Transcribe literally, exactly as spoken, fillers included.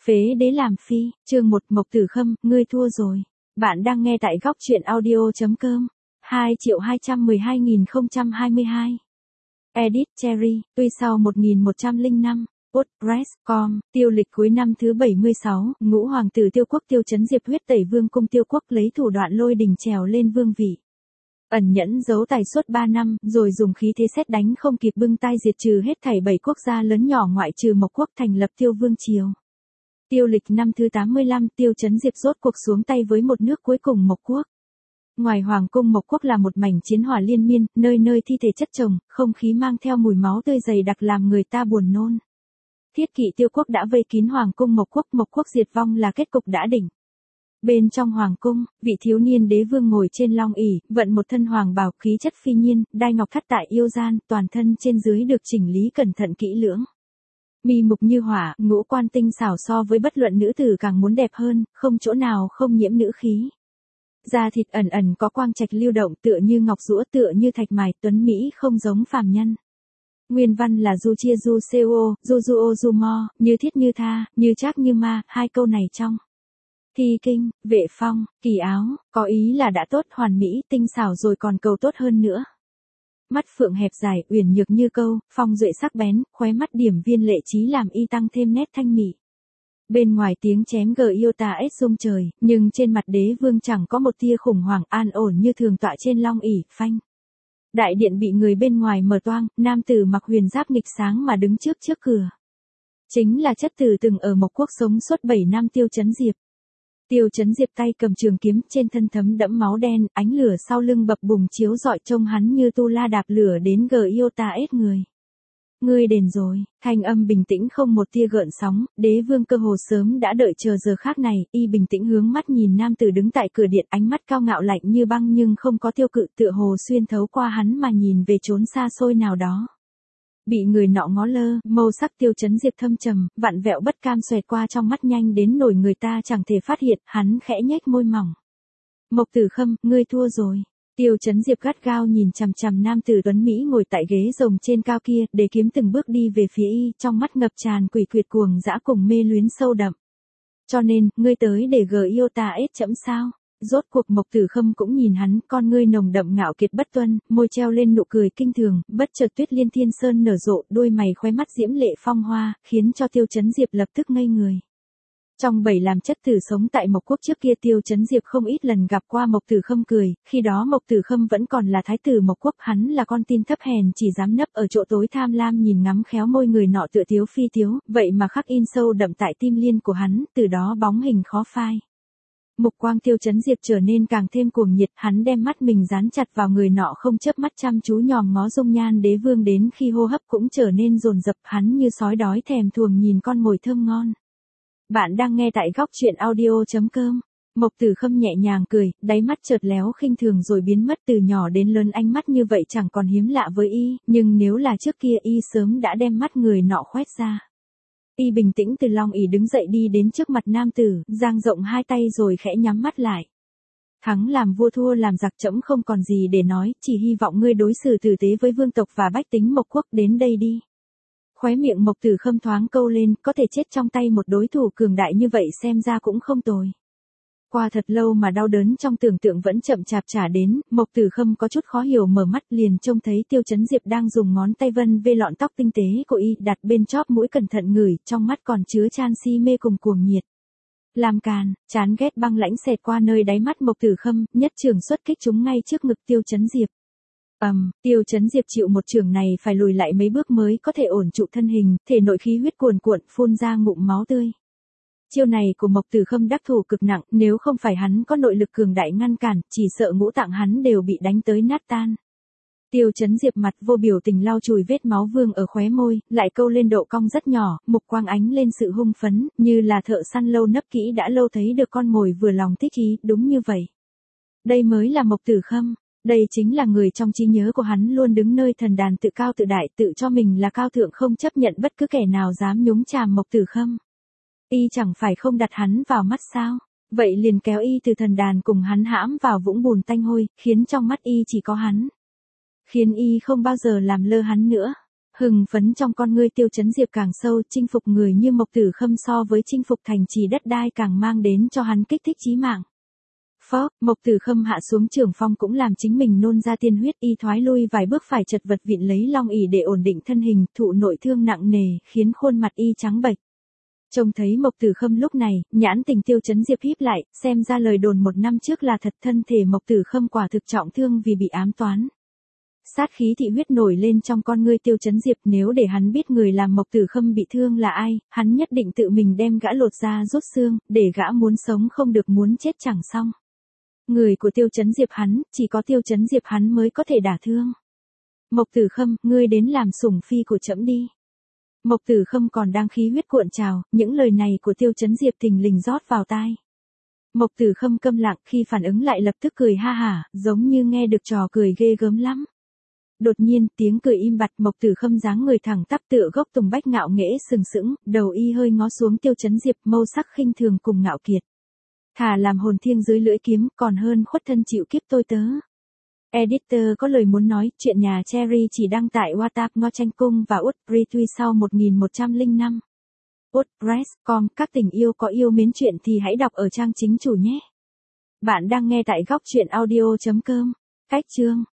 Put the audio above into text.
Phế đế làm phi, chương một Mộc Tử Khâm, ngươi thua rồi. Bạn đang nghe tại góc truyện audio.com. hai triệu hai trăm mười hai nghìn không trăm hai mươi hai. Edit Cherry, tuy sau một nghìn một trăm lẻ năm, WordPress chấm com, tiêu lịch cuối năm thứ bảy mươi sáu, ngũ hoàng tử Tiêu Quốc Tiêu Chấn Diệp huyết tẩy vương cung Tiêu Quốc lấy thủ đoạn lôi đình trèo lên vương vị. Ẩn nhẫn giấu tài suốt ba năm, rồi dùng khí thế sét đánh không kịp bưng tay diệt trừ hết thảy bảy quốc gia lớn nhỏ ngoại trừ Mộc Quốc thành lập Tiêu Vương Triều. Tiêu lịch năm thứ tám mươi lăm, Tiêu Chấn Diệp rốt cuộc xuống tay với một nước cuối cùng Mộc Quốc. Ngoài hoàng cung Mộc Quốc là một mảnh chiến hỏa liên miên, nơi nơi thi thể chất chồng, không khí mang theo mùi máu tươi dày đặc làm người ta buồn nôn. Thiết kỵ Tiêu Quốc đã vây kín hoàng cung Mộc Quốc, Mộc Quốc diệt vong là kết cục đã định. Bên trong hoàng cung, vị thiếu niên đế vương ngồi trên long ỷ, vận một thân hoàng bào khí chất phi nhiên, đai ngọc thắt tại yêu gian, toàn thân trên dưới được chỉnh lý cẩn thận kỹ lưỡng. Mi mục như hỏa, ngũ quan tinh xảo so với bất luận nữ tử càng muốn đẹp hơn, không chỗ nào không nhiễm nữ khí. Da thịt ẩn ẩn có quang trạch lưu động tựa như ngọc rũa tựa như thạch mài, tuấn Mỹ không giống phàm nhân. Nguyên văn là du chia du seo, du du ô du mo, như thiết như tha, như trác như ma, hai câu này trong thi kinh, vệ phong, kỳ áo, có ý là đã tốt hoàn mỹ, tinh xảo rồi còn cầu tốt hơn nữa. Mắt phượng hẹp dài, uyển nhược như câu, phong duệ sắc bén, khóe mắt điểm viên lệ trí làm y tăng thêm nét thanh mị. Bên ngoài tiếng chém gờ yêu ta ết rung trời, nhưng trên mặt đế vương chẳng có một tia khủng hoảng an ổn như thường tọa trên long ỷ, phanh. Đại điện bị người bên ngoài mở toang, nam tử mặc huyền giáp nghịch sáng mà đứng trước trước cửa. Chính là chất tử từng ở Mộc Quốc sống suốt bảy năm Tiêu Chấn Diệp. Tiêu Chấn Diệp tay cầm trường kiếm, trên thân thấm đẫm máu đen, ánh lửa sau lưng bập bùng chiếu rọi trông hắn như tu la đạp lửa đến gờ yêu ta ết người. Ngươi đền rồi, thanh âm bình tĩnh không một tia gợn sóng, đế vương cơ hồ sớm đã đợi chờ giờ khác này, y bình tĩnh hướng mắt nhìn nam tử đứng tại cửa điện, ánh mắt cao ngạo lạnh như băng nhưng không có tiêu cự, tựa hồ xuyên thấu qua hắn mà nhìn về chốn xa xôi nào đó. Bị người nọ ngó lơ, màu sắc Tiêu Chấn Diệp thâm trầm, vặn vẹo bất cam xoẹt qua trong mắt nhanh đến nổi người ta chẳng thể phát hiện, hắn khẽ nhếch môi mỏng. Mộc Tử Khâm, ngươi thua rồi. Tiêu Chấn Diệp gắt gao nhìn chằm chằm nam tử tuấn Mỹ ngồi tại ghế rồng trên cao kia, để kiếm từng bước đi về phía y, trong mắt ngập tràn quỷ quyệt cuồng dã cùng mê luyến sâu đậm. Cho nên, ngươi tới để gờ yêu ta ết chẫm sao? Rốt cuộc Mộc Tử Khâm cũng nhìn hắn, con ngươi nồng đậm ngạo kiệt bất tuân, môi treo lên nụ cười kinh thường, bất chợt Tuyết Liên Thiên Sơn nở rộ, đôi mày khóe mắt diễm lệ phong hoa, khiến cho Tiêu Chấn Diệp lập tức ngây người. Trong bảy làm chất tử sống tại Mộc Quốc trước kia Tiêu Chấn Diệp không ít lần gặp qua Mộc Tử Khâm cười, khi đó Mộc Tử Khâm vẫn còn là thái tử Mộc Quốc, hắn là con tin thấp hèn chỉ dám nấp ở chỗ tối tham lam nhìn ngắm khéo môi người nọ tựa tiếu phi tiếu, vậy mà khắc in sâu đậm tại tim liên của hắn, từ đó bóng hình khó phai. Mục quang Tiêu Chấn Diệp trở nên càng thêm cuồng nhiệt, hắn đem mắt mình dán chặt vào người nọ không chớp mắt chăm chú nhòm ngó dung nhan đế vương đến khi hô hấp cũng trở nên dồn dập, hắn như sói đói thèm thuồng nhìn con mồi thơm ngon. Bạn đang nghe tại góc truyện audio.com. Mộc Tử Khâm nhẹ nhàng cười, đáy mắt chợt léo khinh thường rồi biến mất, từ nhỏ đến lớn ánh mắt như vậy chẳng còn hiếm lạ với y, nhưng nếu là trước kia y sớm đã đem mắt người nọ khoét ra. Y bình tĩnh từ long ỷ đứng dậy đi đến trước mặt nam tử, dang rộng hai tay rồi khẽ nhắm mắt lại. Thắng làm vua thua làm giặc, trẫm không còn gì để nói, chỉ hy vọng ngươi đối xử tử tế với vương tộc và bách tính Mộc Quốc, đến đây đi. Khóe miệng Mộc Tử Khâm thoáng câu lên, có thể chết trong tay một đối thủ cường đại như vậy xem ra cũng không tồi. Qua thật lâu mà đau đớn trong tưởng tượng vẫn chậm chạp trả đến, Mộc Tử Khâm có chút khó hiểu mở mắt liền trông thấy Tiêu Chấn Diệp đang dùng ngón tay vân vê lọn tóc tinh tế của y, đặt bên chóp mũi cẩn thận ngửi, trong mắt còn chứa chan si mê cùng cuồng nhiệt. Làm càn, chán ghét băng lãnh xẹt qua nơi đáy mắt Mộc Tử Khâm, nhất trường xuất kích trúng ngay trước ngực Tiêu Chấn Diệp. Ầm, um, Tiêu Chấn Diệp chịu một chưởng này phải lùi lại mấy bước mới có thể ổn trụ thân hình, thể nội khí huyết cuồn cuộn phun ra ngụm máu tươi. Chiêu này của Mộc Tử Khâm đắc thủ cực nặng, nếu không phải hắn có nội lực cường đại ngăn cản, chỉ sợ ngũ tạng hắn đều bị đánh tới nát tan. Tiêu Chấn Diệp mặt vô biểu tình lau chùi vết máu vương ở khóe môi, lại câu lên độ cong rất nhỏ, mục quang ánh lên sự hung phấn, như là thợ săn lâu nấp kỹ đã lâu thấy được con mồi vừa lòng thích ý, đúng như vậy. Đây mới là Mộc Tử Khâm. Đây chính là người trong trí nhớ của hắn luôn đứng nơi thần đàn tự cao tự đại, tự cho mình là cao thượng, không chấp nhận bất cứ kẻ nào dám nhúng chàm Mộc Tử Khâm. Y chẳng phải không đặt hắn vào mắt sao? Vậy liền kéo y từ thần đàn cùng hắn hãm vào vũng bùn tanh hôi, khiến trong mắt y chỉ có hắn. Khiến y không bao giờ làm lơ hắn nữa. Hưng phấn trong con ngươi Tiêu Chấn Diệp càng sâu, chinh phục người như Mộc Tử Khâm so với chinh phục thành trì đất đai càng mang đến cho hắn kích thích chí mạng. Phó, Mộc Tử Khâm hạ xuống trường phong cũng làm chính mình nôn ra tiên huyết, y thoái lui vài bước phải chật vật vịn lấy long ỷ để ổn định thân hình, thụ nội thương nặng nề, khiến khuôn mặt y trắng bệch. Trông thấy Mộc Tử Khâm lúc này, nhãn tình Tiêu Chấn Diệp híp lại, xem ra lời đồn một năm trước là thật, thân thể Mộc Tử Khâm quả thực trọng thương vì bị ám toán. Sát khí thị huyết nổi lên trong con ngươi Tiêu Chấn Diệp, nếu để hắn biết người làm Mộc Tử Khâm bị thương là ai, hắn nhất định tự mình đem gã lột da rút xương, để gã muốn sống không được muốn chết chẳng xong. Người của Tiêu Chấn Diệp hắn, chỉ có Tiêu Chấn Diệp hắn mới có thể đả thương. Mộc Tử Khâm, ngươi đến làm sủng phi của trẫm đi. Mộc Tử Khâm còn đang khí huyết cuộn trào, những lời này của Tiêu Chấn Diệp thình lình rót vào tai. Mộc Tử Khâm câm lặng, khi phản ứng lại lập tức cười ha hả, giống như nghe được trò cười ghê gớm lắm. Đột nhiên, tiếng cười im bặt, Mộc Tử Khâm dáng người thẳng tắp tựa gốc tùng bách ngạo nghễ sừng sững, đầu y hơi ngó xuống Tiêu Chấn Diệp, mâu sắc khinh thường cùng ngạo kiệt. Thà làm hồn thiêng dưới lưỡi kiếm, còn hơn khuất thân chịu kiếp tôi tớ. Editor có lời muốn nói, chuyện nhà Cherry chỉ đăng tại WhatsApp Ngo Tranh Cung và út retweet sau một nghìn một trăm lẻ năm. WordPress chấm com, các tình yêu có yêu mến chuyện thì hãy đọc ở trang chính chủ nhé. Bạn đang nghe tại góc truyện audio chấm com. Cách chương